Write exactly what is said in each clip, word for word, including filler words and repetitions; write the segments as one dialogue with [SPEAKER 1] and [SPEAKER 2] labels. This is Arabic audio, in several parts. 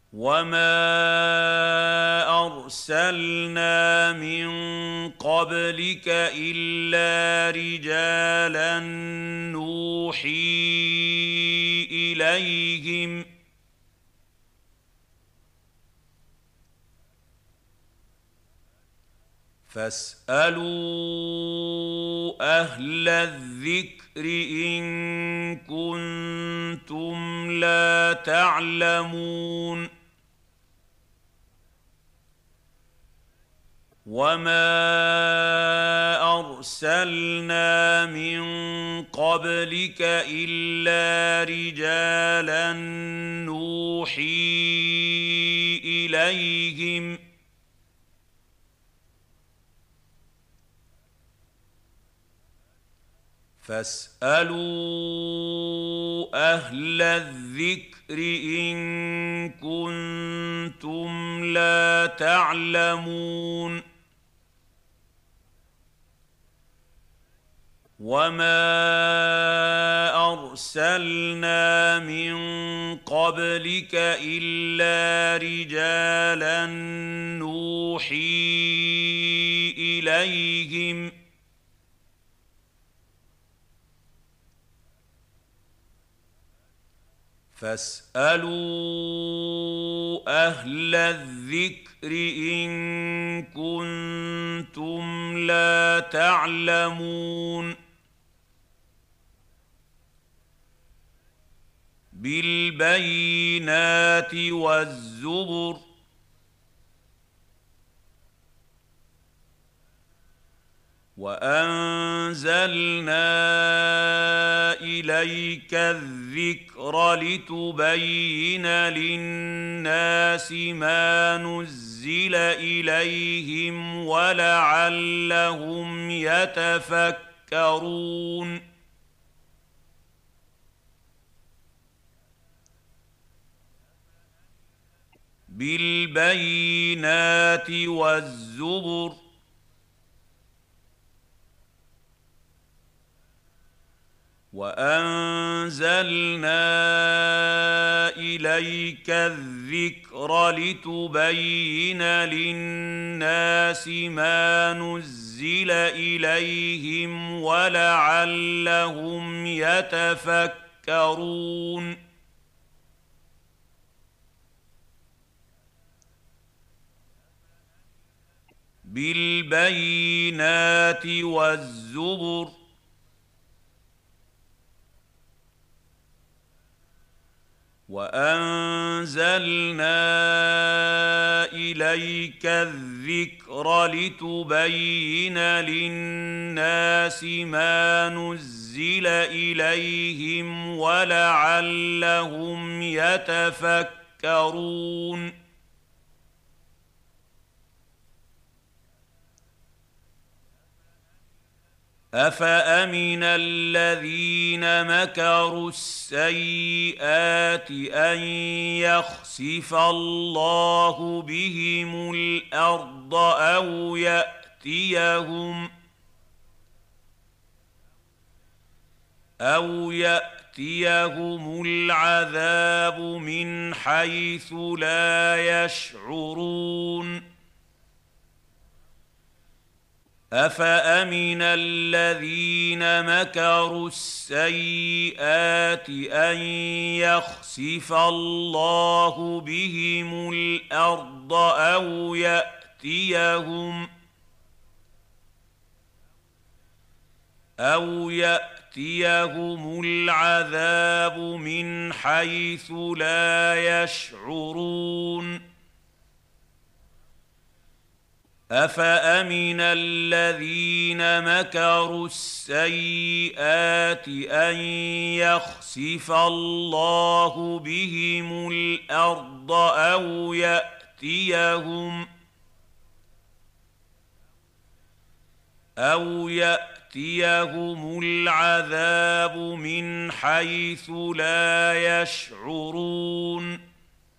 [SPEAKER 1] وما أرسلنا من قبلك إلا رجالا نوحي إليهم فاسألوا أهل الذكر إن كنتم لا تعلمون وما أرسلنا من قبلك إلا رجالا نوحي إليهم فاسألوا أهل الذكر إن كنتم لا تعلمون وما أرسلنا من قبلك إلا رجالا نوحي إليهم فاسألوا أهل الذكر إن كنتم لا تعلمون بالبينات والزبر وأنزلنا إليك الذكر لتبين للناس ما نزل إليهم ولعلهم يتفكرون بالبينات والزبر وأنزلنا إليك الذكر لتبين للناس ما نزل إليهم ولعلهم يتفكرون بالبينات والزبر وأنزلنا إليك الذكر لتبين للناس ما نزل إليهم ولعلهم يتفكرون أفأمن الذين مكروا السيئات أن يخسف الله بهم الأرض أو يأتيهم أو يأتيهم العذاب من حيث لا يشعرون أفأمن الذين مكروا السيئات أن يخسف الله بهم الأرض أو يأتيهم أو يأتيهم العذاب من حيث لا يشعرون أفأمن الذين مكروا السيئات أن يخسف الله بهم الأرض أو يأتيهم أو يأتيهم العذاب من حيث لا يشعرون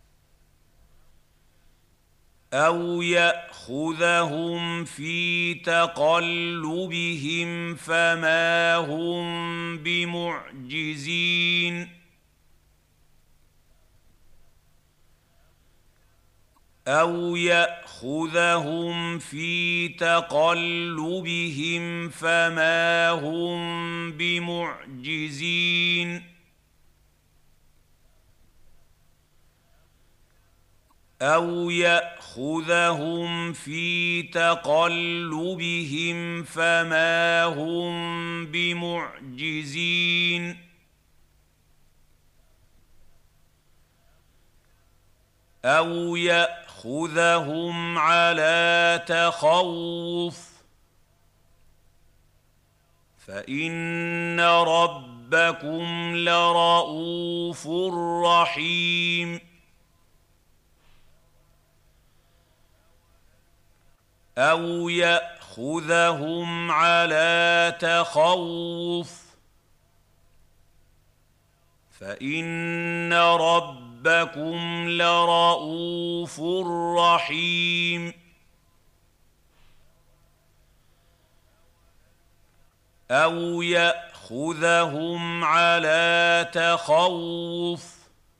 [SPEAKER 1] أو يأخذهم في تقلبهم فما هم بمعجزين أَوْ يَأْخُذَهُمْ فِي تَقَلُّبِهِمْ فَمَا هُم بِمُعْجِزِينَ أَوْ يَأْخُذَهُمْ فِي تَقَلُّبِهِمْ فَمَا هُم بِمُعْجِزِينَ أَوْ يَأْخُذَهُمْ عَلَىٰ تَخَوُّفٍ فَإِنَّ رَبَّكُمْ لَرَءُوفٌ رَّحِيمٌ أَوْ يَأْخُذَهُمْ عَلَىٰ تَخَوُّفٍ فَإِنَّ رَبَّكُمْ لَرَءُوفٌ رَّحِيمٌ أَوْ يَأْخُذَهُمْ عَلَىٰ تَخَوُّفٍ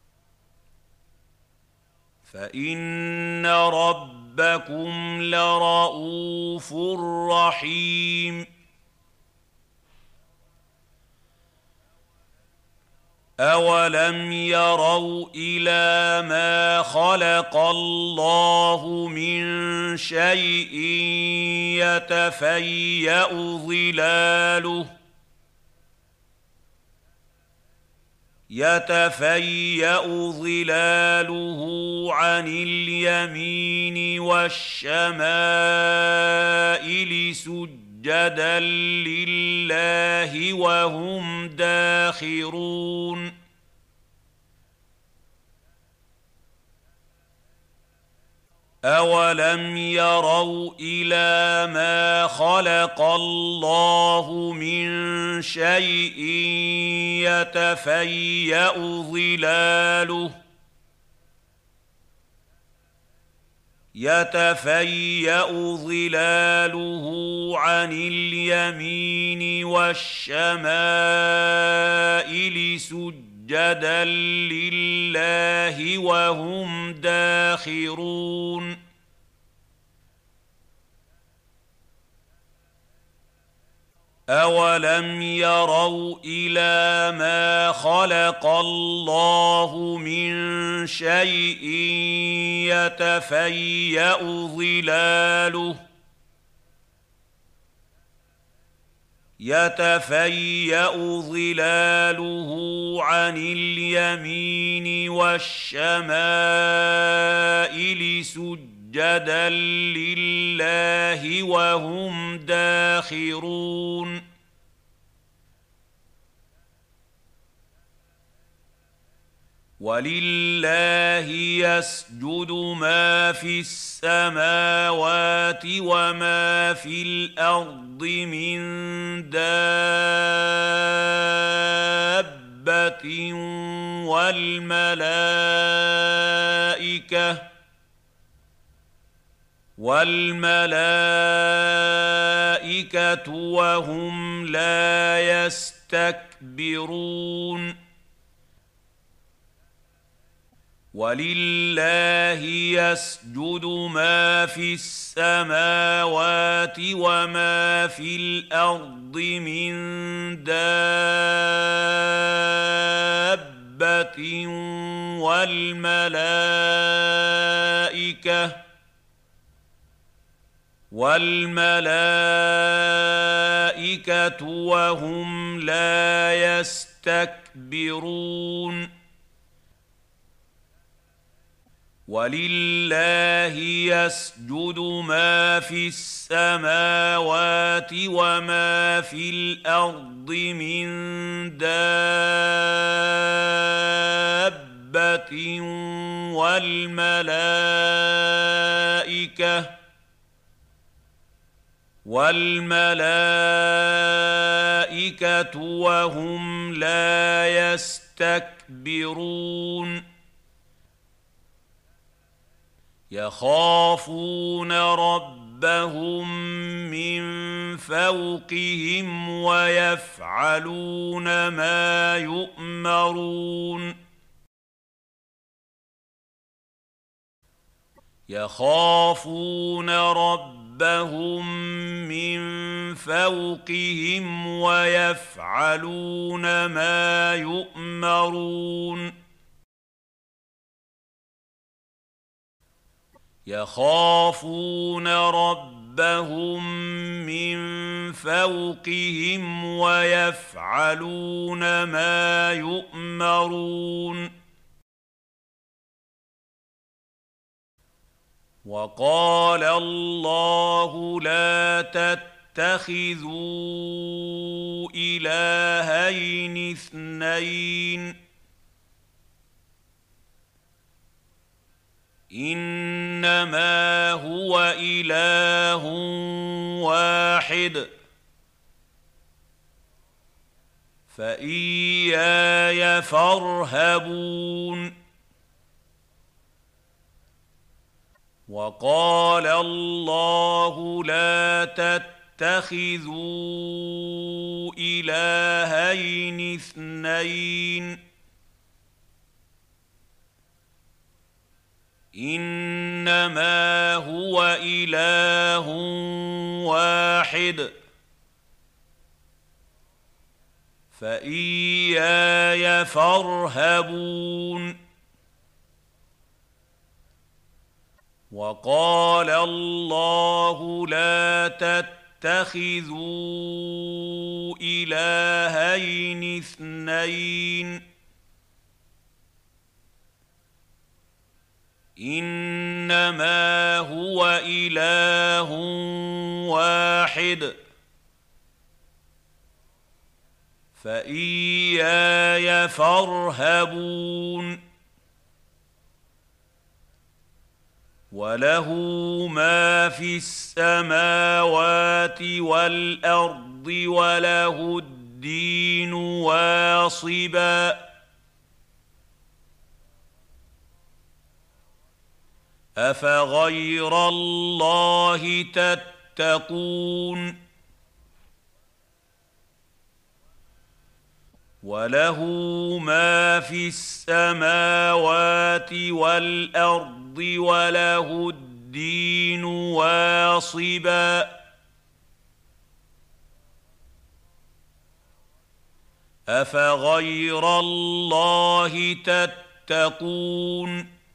[SPEAKER 1] فَإِنَّ رَبَّكُمْ لَرَءُوفٌ رَّحِيمٌ أَوَلَمْ يَرَوْا إِلَىٰ مَا خَلَقَ اللَّهُ مِن شَيْءٍ يَتَفَيَّأُ ظِلَالُهُ يَتَفَيَّأُ ظِلَالُهُ عَنِ الْيَمِينِ وَالشَّمَائِلِ سُجَّدًا لِّلَّهِ وَهُمْ دَاخِرُونَ أَوَلَمْ يَرَوْا إِلَىٰ مَا خَلَقَ اللَّهُ مِن شَيْءٍ يَتَفَيَّأُ ظِلَالُهُ يَتَفَيَّأُ ظِلَالُهُ عَنِ الْيَمِينِ وَالشَّمَائِلِ سُجَّدًا لِّلَّهِ وَهُمْ دَاخِرُونَ أَوَلَمْ يَرَوْا إِلَىٰ مَا خَلَقَ اللَّهُ مِن شَيْءٍ يَتَفَيَّأُ ظِلَالُهُ يَتَفَيَّأُ ظِلَالُهُ عَنِ الْيَمِينِ وَالشَّمَائِلِ سُجَّدًا لِّلَّهِ وَهُمْ دَاخِرُونَ وَلِلَّهِ يَسْجُدُ مَا فِي السَّمَاوَاتِ وَمَا فِي الْأَرْضِ مِن دَابَّةٍ وَالْمَلَائِكَةُ وَالْمَلَائِكَةُ وَهُمْ لَا يَسْتَكْبِرُونَ وَلِلَّهِ يَسْجُدُ مَا فِي السَّمَاوَاتِ وَمَا فِي الْأَرْضِ مِن دَابَّةٍ وَالْمَلَائِكَةُ وَالْمَلَائِكَةُ وَهُمْ لَا يَسْتَكْبِرُونَ وَلِلَّهِ يَسْجُدُ مَا فِي السَّمَاوَاتِ وَمَا فِي الْأَرْضِ مِن دَابَّةٍ وَالْمَلَائِكَةُ وَالْمَلَائِكَةُ وَهُمْ لَا يَسْتَكْبِرُونَ يَخَافُونَ رَبَّهُم مِّن فَوْقِهِمْ وَيَفْعَلُونَ مَا يُؤْمَرُونَ يخافون ربهم من فوقهم ويفعلون ما يؤمرون يخافون ربهم من فوقهم ويفعلون ما يؤمرون وقال الله لا تتخذوا إلهين اثنين إنما هو إله واحد فإياي فارهبون وقال الله لا تتخذوا إلهين اثنين إنما هو إله واحد فإياي فارهبون وقال الله لا تتخذوا إلهين اثنين إنما هو إله واحد فإياي فارهبون وله ما في السماوات والأرض وله الدين واصبا أفغير الله تتقون وله ما في السماوات والأرض وله الدين واصبا أفغير الله تتقون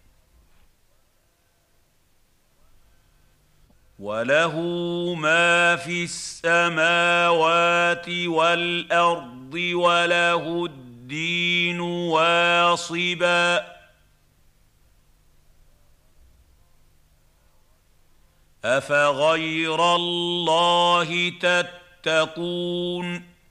[SPEAKER 1] وله ما في السماوات والأرض وله الدين واصبا أفغير الله تتقون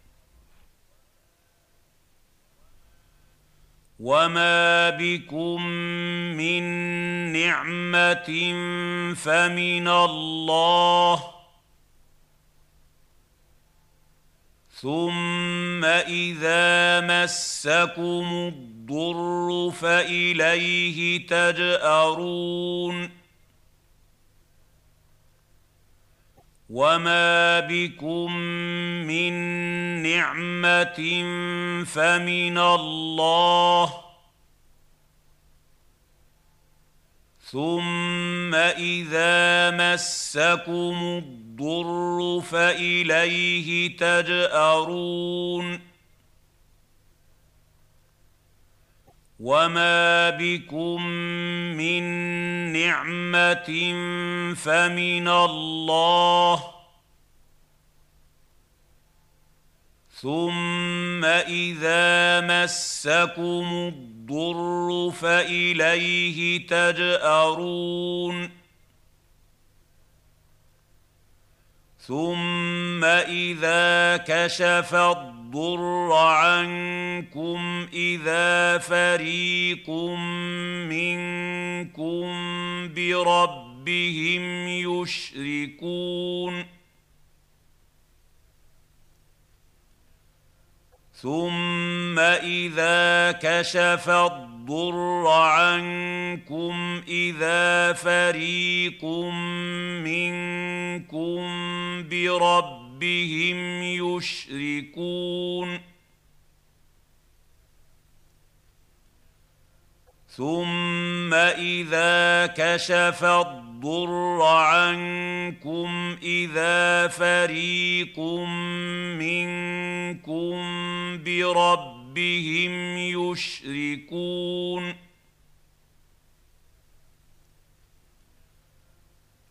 [SPEAKER 1] وما بكم من نعمة فمن الله ثم إذا مسكم الضر فإليه تجأرون وما بكم من نعمة فمن الله ثم إذا مسكم الضر فإليه تجأرون وما بكم من نعمة فمن الله ثم إذا مسكم الضر فإليه تجأرون ثم إذا كشف الضر عنكم إذا فريق منكم بربهم يشركون ثم إذا كشف الضر عنكم إذا فريق منكم بربهم يشركون ثم إذا كشف الضر عنكم إذا فريق منكم بربهم يشركون